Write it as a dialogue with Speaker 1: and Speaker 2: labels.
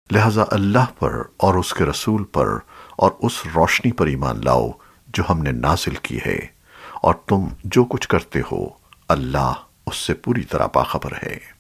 Speaker 1: लिहाजा अल्लाह पर और उसके रसूल पर और उस रोशनी पर ईमान लाओ जो हमने नाजिल की है, और तुम जो कुछ करते हो अल्लाह उससे पूरी तरह बाखबर है।